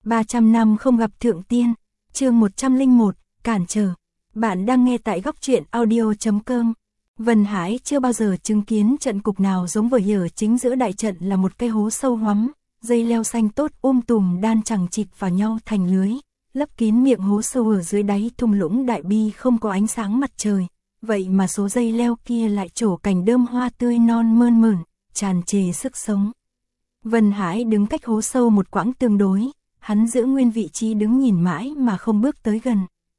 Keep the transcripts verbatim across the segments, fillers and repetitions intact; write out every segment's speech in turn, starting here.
ba trăm năm không gặp thượng tiên, chương một trăm lẻ một, cản trở. Bạn đang nghe tại góc truyện audio chấm com. Vân Hải chưa bao giờ chứng kiến trận cục nào giống với ở chính giữa đại trận là một cây hố sâu hoắm, dây leo xanh tốt um tùm đan chằng chịt vào nhau thành lưới, lấp kín miệng hố sâu ở dưới đáy thung lũng đại bi không có ánh sáng mặt trời, vậy mà số dây leo kia lại trổ cành đơm hoa tươi non mơn mởn, tràn trề sức sống. Vân Hải đứng cách hố sâu một quãng tương đối, hắn giữ nguyên vị trí đứng nhìn mãi mà không bước tới gần.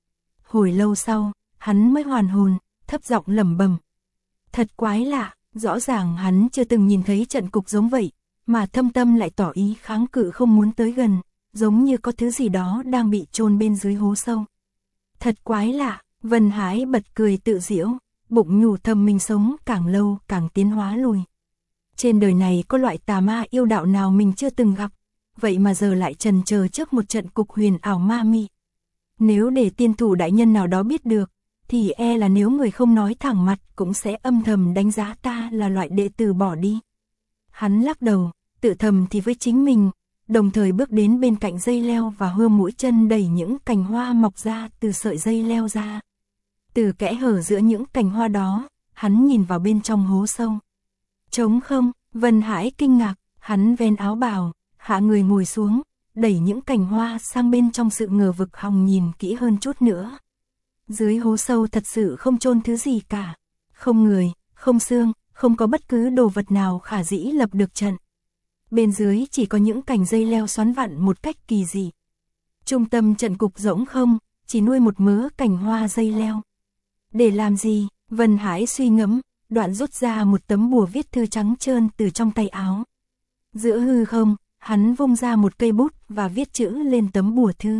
Hồi lâu sau, hắn mới hoàn hồn, thấp giọng lẩm bẩm. Thật quái lạ, rõ ràng hắn chưa từng nhìn thấy trận cục giống vậy, mà thâm tâm lại tỏ ý kháng cự không muốn tới gần, giống như có thứ gì đó đang bị chôn bên dưới hố sâu. Thật quái lạ, Vân Hải bật cười tự giễu, bụng nhủ thầm mình sống càng lâu càng tiến hóa lùi. Trên đời này có loại tà ma yêu đạo nào mình chưa từng gặp, vậy mà giờ lại trần chờ trước một trận cục huyền ảo ma mị. Nếu để tiên thủ đại nhân nào đó biết được, thì e là nếu người không nói thẳng mặt cũng sẽ âm thầm đánh giá ta là loại đệ tử bỏ đi. Hắn lắc đầu, tự thầm thì với chính mình, đồng thời bước đến bên cạnh dây leo và hơ mũi chân đẩy những cành hoa mọc ra từ sợi dây leo ra. Từ kẽ hở giữa những cành hoa đó, hắn nhìn vào bên trong hố sâu. Trống không, Vân Hải kinh ngạc, hắn ven áo bào, hạ người ngồi xuống, đẩy những cành hoa sang bên trong sự ngờ vực hòng nhìn kỹ hơn chút nữa. Dưới hố sâu thật sự không chôn thứ gì cả, không người, không xương, không có bất cứ đồ vật nào khả dĩ lập được trận. Bên dưới chỉ có những cành dây leo xoắn vặn một cách kỳ dị. Trung tâm trận cục rỗng không, chỉ nuôi một mớ cành hoa dây leo. Để làm gì? Vân Hải suy ngẫm, đoạn rút ra một tấm bùa viết thư trắng trơn từ trong tay áo. Giữa hư không, hắn vung ra một cây bút và viết chữ lên tấm bùa thư.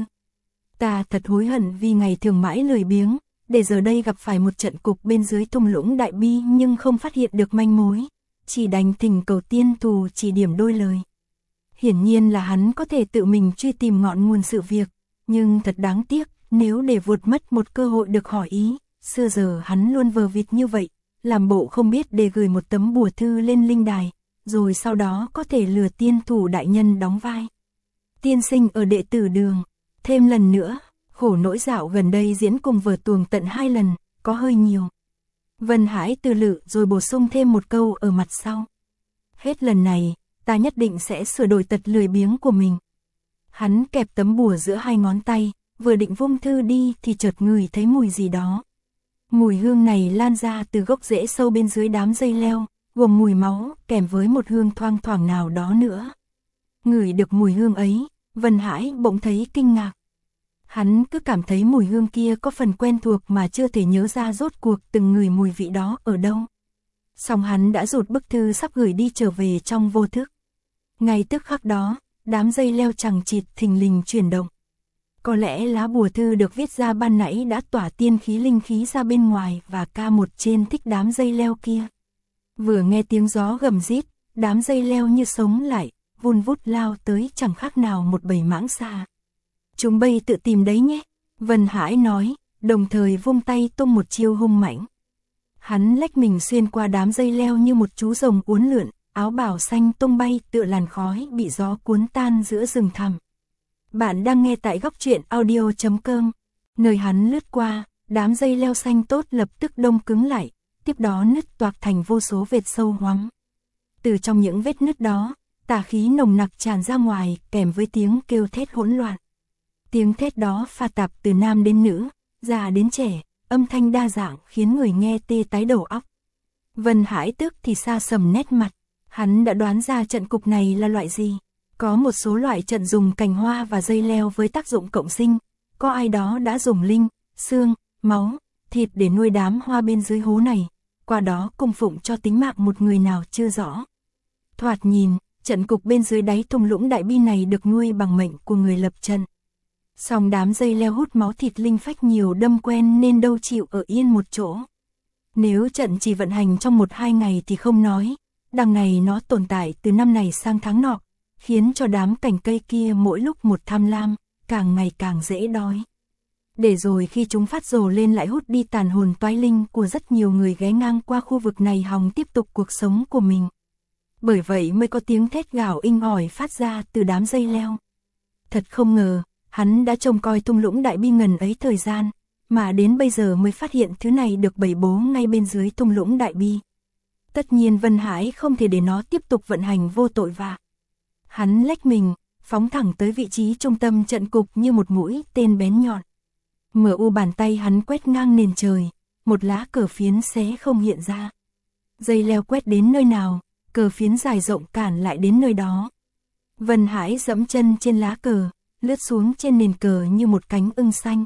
Ta thật hối hận vì ngày thường mãi lười biếng, để giờ đây gặp phải một trận cục bên dưới thung lũng đại bi nhưng không phát hiện được manh mối, chỉ đành thỉnh cầu tiên thù chỉ điểm đôi lời. Hiển nhiên là hắn có thể tự mình truy tìm ngọn nguồn sự việc, nhưng thật đáng tiếc, nếu để vụt mất một cơ hội được hỏi ý, xưa giờ hắn luôn vờ vịt như vậy, làm bộ không biết để gửi một tấm bùa thư lên linh đài, rồi sau đó có thể lừa tiên thủ đại nhân đóng vai tiên sinh ở đệ tử đường. Thêm lần nữa, khổ nỗi dạo gần đây diễn cùng vở tuồng tận hai lần, có hơi nhiều. Vân Hải từ lự rồi bổ sung thêm một câu ở mặt sau. Hết lần này, ta nhất định sẽ sửa đổi tật lười biếng của mình. Hắn kẹp tấm bùa giữa hai ngón tay, vừa định vung thư đi thì chợt ngửi thấy mùi gì đó. Mùi hương này lan ra từ gốc rễ sâu bên dưới đám dây leo, gồm mùi máu kèm với một hương thoang thoảng nào đó nữa. Ngửi được mùi hương ấy, Vân Hải bỗng thấy kinh ngạc. Hắn cứ cảm thấy mùi hương kia có phần quen thuộc mà chưa thể nhớ ra rốt cuộc từng ngửi mùi vị đó ở đâu. Song hắn đã rụt bức thư sắp gửi đi trở về trong vô thức. Ngay tức khắc đó, đám dây leo chằng chịt thình lình chuyển động. Có lẽ lá bùa thư được viết ra ban nãy đã tỏa tiên khí linh khí ra bên ngoài và ca một trên thích đám dây leo kia. Vừa nghe tiếng gió gầm rít, đám dây leo như sống lại, vun vút lao tới chẳng khác nào một bầy mãng xà. Chúng bay tự tìm đấy nhé, Vân Hải nói, đồng thời vung tay tung một chiêu hung mãnh. Hắn lách mình xuyên qua đám dây leo như một chú rồng uốn lượn, áo bào xanh tung bay tựa làn khói bị gió cuốn tan giữa rừng thẳm. Bạn đang nghe tại góc truyện audio chấm com. Nơi hắn lướt qua, đám dây leo xanh tốt lập tức đông cứng lại, tiếp đó nứt toạc thành vô số vệt sâu hoắm. Từ trong những vết nứt đó, tà khí nồng nặc tràn ra ngoài kèm với tiếng kêu thét hỗn loạn. Tiếng thét đó pha tạp từ nam đến nữ, già đến trẻ, âm thanh đa dạng khiến người nghe tê tái đầu óc. Vân Hải tức thì xa sầm nét mặt, hắn đã đoán ra trận cục này là loại gì. Có một số loại trận dùng cành hoa và dây leo với tác dụng cộng sinh, có ai đó đã dùng linh, xương, máu, thịt để nuôi đám hoa bên dưới hố này, qua đó cung phụng cho tính mạng một người nào chưa rõ. Thoạt nhìn, trận cục bên dưới đáy thung lũng đại bi này được nuôi bằng mệnh của người lập trận. Song đám dây leo hút máu thịt linh phách nhiều đâm quen nên đâu chịu ở yên một chỗ. Nếu trận chỉ vận hành trong một hai ngày thì không nói, đằng này nó tồn tại từ năm này sang tháng nọ, khiến cho đám cành cây kia mỗi lúc một tham lam, càng ngày càng dễ đói. Để rồi khi chúng phát rồ lên lại hút đi tàn hồn toái linh của rất nhiều người ghé ngang qua khu vực này hòng tiếp tục cuộc sống của mình. Bởi vậy mới có tiếng thét gào inh ỏi phát ra từ đám dây leo. thật không ngờ, hắn đã trông coi thung lũng đại bi ngần ấy thời gian, mà đến bây giờ mới phát hiện thứ này được bày bố ngay bên dưới thung lũng đại bi. Tất nhiên Vân Hải không thể để nó tiếp tục vận hành vô tội vạ. Hắn lách mình, phóng thẳng tới vị trí trung tâm trận cục như một mũi tên bén nhọn. Mở u bàn tay hắn quét ngang nền trời, một lá cờ phiến xé không hiện ra. Dây leo quét đến nơi nào, cờ phiến dài rộng cản lại đến nơi đó. Vân Hải dẫm chân trên lá cờ, lướt xuống trên nền cờ như một cánh ưng xanh.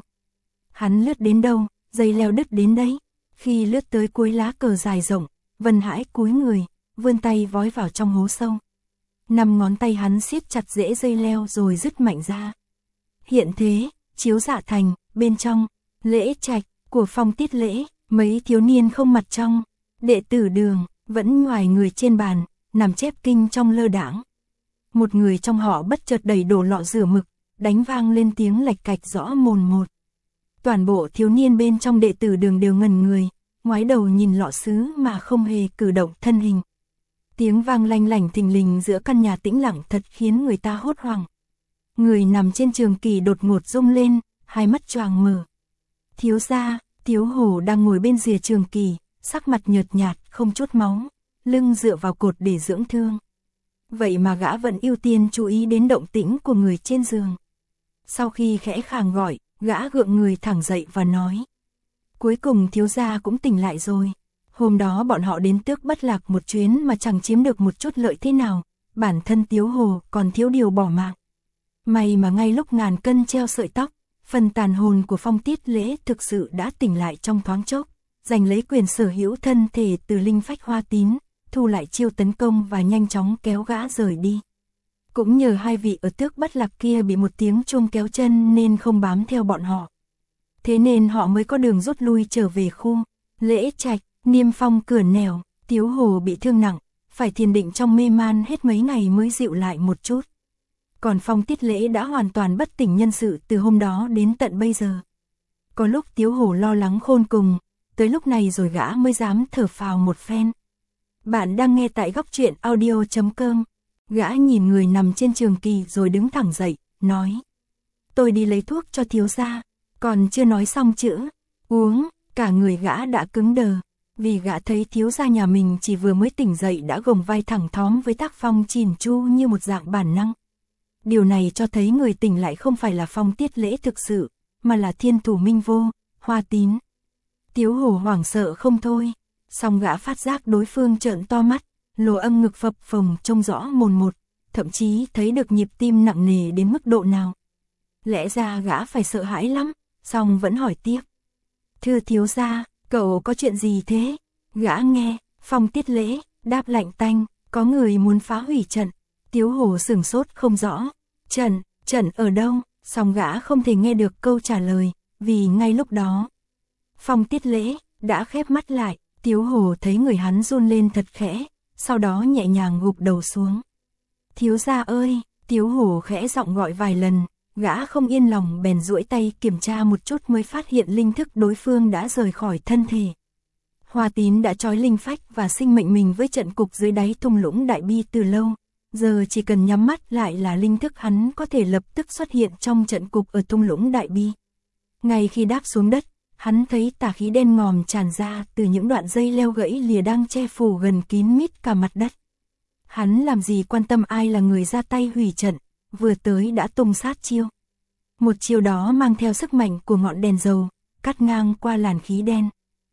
Hắn lướt đến đâu, dây leo đứt đến đấy. Khi lướt tới cuối lá cờ dài rộng, Vân Hải cúi người, vươn tay vói vào trong hố sâu. Năm ngón tay hắn siết chặt rễ dây leo rồi dứt mạnh ra. Hiện thế, chiếu dạ thành, bên trong, lễ trạch của Phong Tiết Lễ, mấy thiếu niên không mặt trong, đệ tử Đường, vẫn ngoài người trên bàn, nằm chép kinh trong lơ đãng. Một người trong họ bất chợt đẩy đổ lọ rửa mực, đánh vang lên tiếng lạch cạch rõ mồn một. Toàn bộ thiếu niên bên trong đệ tử Đường đều ngẩn người, ngoái đầu nhìn lọ sứ mà không hề cử động thân hình. Tiếng vang lanh lảnh thình lình giữa căn nhà tĩnh lặng thật khiến người ta hốt hoảng. Người nằm trên trường kỳ đột ngột rung lên, hai mắt choàng mở. Thiếu gia, Tiếu Hổ đang ngồi bên rìa trường kỳ, sắc mặt nhợt nhạt, không chút máu, lưng dựa vào cột để dưỡng thương. Vậy mà gã vẫn ưu tiên chú ý đến động tĩnh của người trên giường. Sau khi khẽ khàng gọi, gã gượng người thẳng dậy và nói. Cuối cùng thiếu gia cũng tỉnh lại rồi. Hôm đó bọn họ đến Tước Bất Lạc một chuyến mà chẳng chiếm được một chút lợi thế nào, bản thân Tiếu Hồ còn thiếu điều bỏ mạng. May mà ngay lúc ngàn cân treo sợi tóc, phần tàn hồn của Phong Tiết Lễ thực sự đã tỉnh lại trong thoáng chốc, giành lấy quyền sở hữu thân thể từ linh phách Hoa Tín, thu lại chiêu tấn công và nhanh chóng kéo gã rời đi. Cũng nhờ hai vị ở Tước Bất Lạc kia bị một tiếng chuông kéo chân nên không bám theo bọn họ. Thế nên họ mới có đường rút lui trở về khu Lễ Trạch. Niêm Phong cửa nẻo, Tiếu Hồ bị thương nặng, phải thiền định trong mê man hết mấy ngày mới dịu lại một chút. Còn Phong Tiết Lễ đã hoàn toàn bất tỉnh nhân sự từ hôm đó đến tận bây giờ. Có lúc Tiếu Hồ lo lắng khôn cùng, tới lúc này rồi gã mới dám thở phào một phen. Bạn đang nghe tại góc truyện audio chấm com. Gã nhìn người nằm trên trường kỳ rồi đứng thẳng dậy, nói. Tôi đi lấy thuốc cho thiếu gia, còn chưa nói xong chữ, uống, cả người gã đã cứng đờ. Vì gã thấy thiếu gia nhà mình chỉ vừa mới tỉnh dậy đã gồng vai thẳng thóm với tác phong chỉn chu như một dạng bản năng. Điều này cho thấy người tỉnh lại không phải là Phong Tiết Lễ thực sự, mà là thiên thủ Minh Vô, Hoa Tín. Tiếu Hổ hoảng sợ không thôi, song gã phát giác đối phương trợn to mắt, lỗ âm ngực phập phồng trông rõ mồn một, thậm chí thấy được nhịp tim nặng nề đến mức độ nào. Lẽ ra gã phải sợ hãi lắm, song vẫn hỏi tiếp. Thưa thiếu gia, cậu có chuyện gì thế? Gã nghe, Phong Tiết Lễ, đáp lạnh tanh, có người muốn phá hủy trận. Tiếu Hồ sửng sốt không rõ. Trận, trận ở đâu? Song gã không thể nghe được câu trả lời, vì ngay lúc đó. Phong Tiết Lễ, đã khép mắt lại, Tiếu Hồ thấy người hắn run lên thật khẽ, sau đó nhẹ nhàng gục đầu xuống. Thiếu gia ơi, Tiếu Hồ khẽ giọng gọi vài lần, gã không yên lòng bèn duỗi tay kiểm tra một chút mới phát hiện linh thức đối phương đã rời khỏi thân thể. Hoa Tín đã trói linh phách và sinh mệnh mình với trận cục dưới đáy thung lũng đại bi từ lâu, giờ chỉ cần nhắm mắt lại là linh thức hắn có thể lập tức xuất hiện trong trận cục ở thung lũng đại bi. Ngay khi đáp xuống đất, hắn thấy tà khí đen ngòm tràn ra từ những đoạn dây leo gãy lìa đang che phủ gần kín mít cả mặt đất. Hắn làm gì quan tâm ai là người ra tay hủy trận, vừa tới đã tung sát chiêu. Một chiêu đó mang theo sức mạnh của ngọn đèn dầu, cắt ngang qua làn khí đen.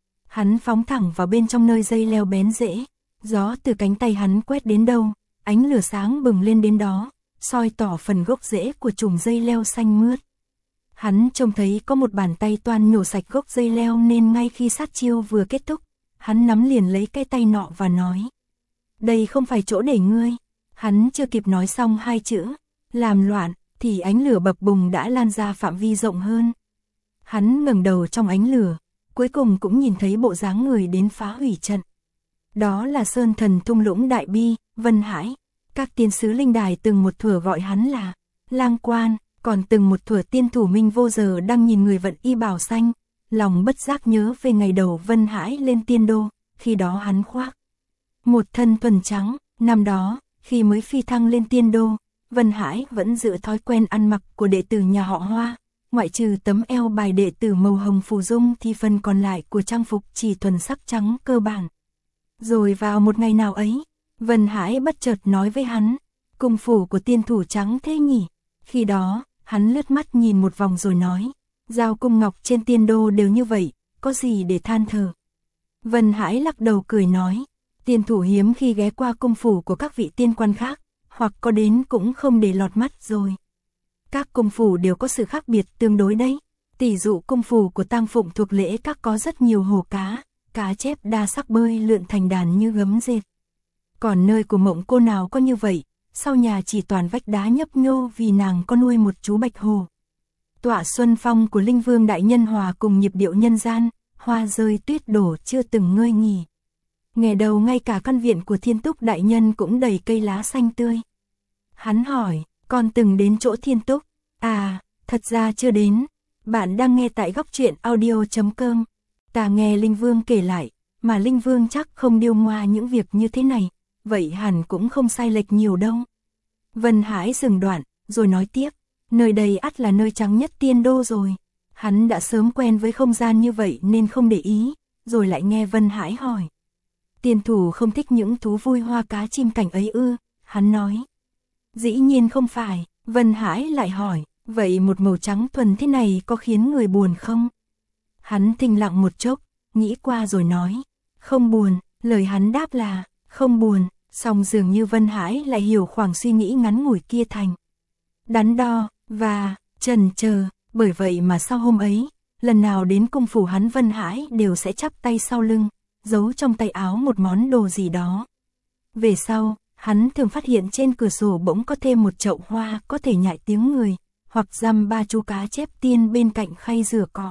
Hắn phóng thẳng vào bên trong nơi dây leo bén rễ, gió từ cánh tay hắn quét đến đâu, ánh lửa sáng bừng lên đến đó, soi tỏ phần gốc rễ của chùm dây leo xanh mướt. Hắn trông thấy có một bàn tay toan nhổ sạch gốc dây leo nên ngay khi sát chiêu vừa kết thúc, hắn nắm liền lấy cái tay nọ và nói. Đây không phải chỗ để ngươi. Hắn chưa kịp nói xong hai chữ, làm loạn, thì ánh lửa bập bùng đã lan ra phạm vi rộng hơn. Hắn ngẩng đầu trong ánh lửa, cuối cùng cũng nhìn thấy bộ dáng người đến phá hủy trận. Đó là Sơn Thần thung lũng đại bi, Vân Hải. Các tiên sứ linh đài từng một thuở gọi hắn là Lang Quan, còn từng một thuở tiên thủ Minh Vô giờ đang nhìn người vận y bào xanh, lòng bất giác nhớ về ngày đầu Vân Hải lên tiên đô, khi đó hắn khoác một thân thuần trắng. Năm đó, khi mới phi thăng lên tiên đô, Vân Hải vẫn giữ thói quen ăn mặc của đệ tử nhà họ Hoa, ngoại trừ tấm eo bài đệ tử màu hồng phù dung thì phần còn lại của trang phục chỉ thuần sắc trắng cơ bản. Rồi vào một ngày nào ấy, Vân Hải bất chợt nói với hắn, cung phủ của tiên thủ trắng thế nhỉ? Khi đó, hắn lướt mắt nhìn một vòng rồi nói, giao cung ngọc trên tiên đô đều như vậy, có gì để than thở. Vân Hải lắc đầu cười nói, tiên thủ hiếm khi ghé qua cung phủ của các vị tiên quan khác, hoặc có đến cũng không để lọt mắt rồi. Các cung phủ đều có sự khác biệt tương đối đấy. Tỷ dụ cung phủ của Tang Phụng thuộc lễ các có rất nhiều hồ cá, cá chép đa sắc bơi lượn thành đàn như gấm dệt. Còn nơi của Mộng Cô nào có như vậy, sau nhà chỉ toàn vách đá nhấp nhô vì nàng có nuôi một chú bạch hồ. Tọa Xuân Phong của Linh Vương đại nhân hòa cùng nhịp điệu nhân gian, hoa rơi tuyết đổ chưa từng ngơi nghỉ. Nghe đầu ngay cả căn viện của Thiên Túc đại nhân cũng đầy cây lá xanh tươi. Hắn hỏi, con từng đến chỗ Thiên Túc? À, thật ra chưa đến. Bạn đang nghe tại góc truyện audio chấm com. Ta nghe Linh Vương kể lại, mà Linh Vương chắc không điêu ngoa những việc như thế này, vậy hẳn cũng không sai lệch nhiều đâu. Vân Hải dừng đoạn, rồi nói tiếp, nơi đây ắt là nơi trắng nhất tiên đô rồi. Hắn đã sớm quen với không gian như vậy nên không để ý, rồi lại nghe Vân Hải hỏi. Tiên thủ không thích những thú vui hoa cá chim cảnh ấy ư? Hắn nói. Dĩ nhiên không phải. Vân Hải lại hỏi, vậy một màu trắng thuần thế này có khiến người buồn không? Hắn thinh lặng một chốc, nghĩ qua rồi nói, không buồn. Lời hắn đáp là, không buồn, song dường như Vân Hải lại hiểu khoảng suy nghĩ ngắn ngủi kia thành đắn đo, và chần chờ. Bởi vậy mà sau hôm ấy, lần nào đến cung phủ hắn Vân Hải đều sẽ chắp tay sau lưng, giấu trong tay áo một món đồ gì đó. Về sau, hắn thường phát hiện trên cửa sổ bỗng có thêm một chậu hoa có thể nhại tiếng người, hoặc dăm ba chú cá chép tiên bên cạnh khay rửa cọ.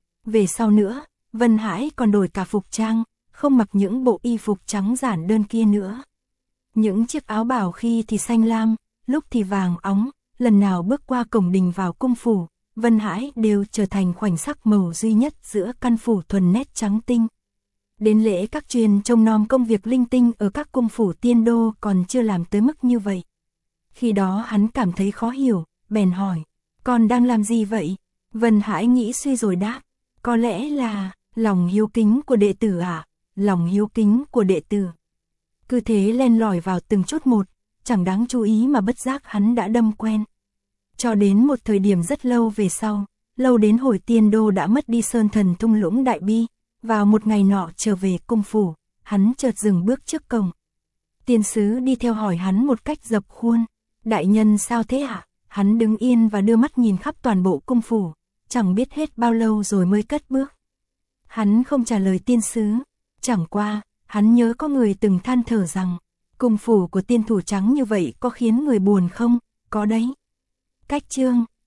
Về sau nữa, Vân Hải còn đổi cả phục trang, không mặc những bộ y phục trắng giản đơn kia nữa. Những chiếc áo bảo khi thì xanh lam, lúc thì vàng óng, lần nào bước qua cổng đình vào cung phủ, Vân Hải đều trở thành khoảnh sắc màu duy nhất giữa căn phủ thuần nét trắng tinh. Đến lễ các truyền trông nom công việc linh tinh ở các cung phủ tiên đô còn chưa làm tới mức như vậy. Khi đó hắn cảm thấy khó hiểu, bèn hỏi, con đang làm gì vậy? Vân Hải nghĩ suy rồi đáp, có lẽ là lòng hiếu kính của đệ tử à? Lòng hiếu kính của đệ tử. Cứ thế len lỏi vào từng chút một, chẳng đáng chú ý mà bất giác hắn đã đâm quen. Cho đến một thời điểm rất lâu về sau, lâu đến hồi tiên đô đã mất đi sơn thần thung lũng đại bi, vào một ngày nọ trở về cung phủ, hắn chợt dừng bước trước cổng. Tiên sứ đi theo hỏi hắn một cách dập khuôn, đại nhân sao thế ạ? Hắn đứng yên và đưa mắt nhìn khắp toàn bộ cung phủ, chẳng biết hết bao lâu rồi mới cất bước. Hắn không trả lời tiên sứ, chẳng qua, hắn nhớ có người từng than thở rằng, cung phủ của tiên thủ trắng như vậy có khiến người buồn không? Có đấy. Cách chương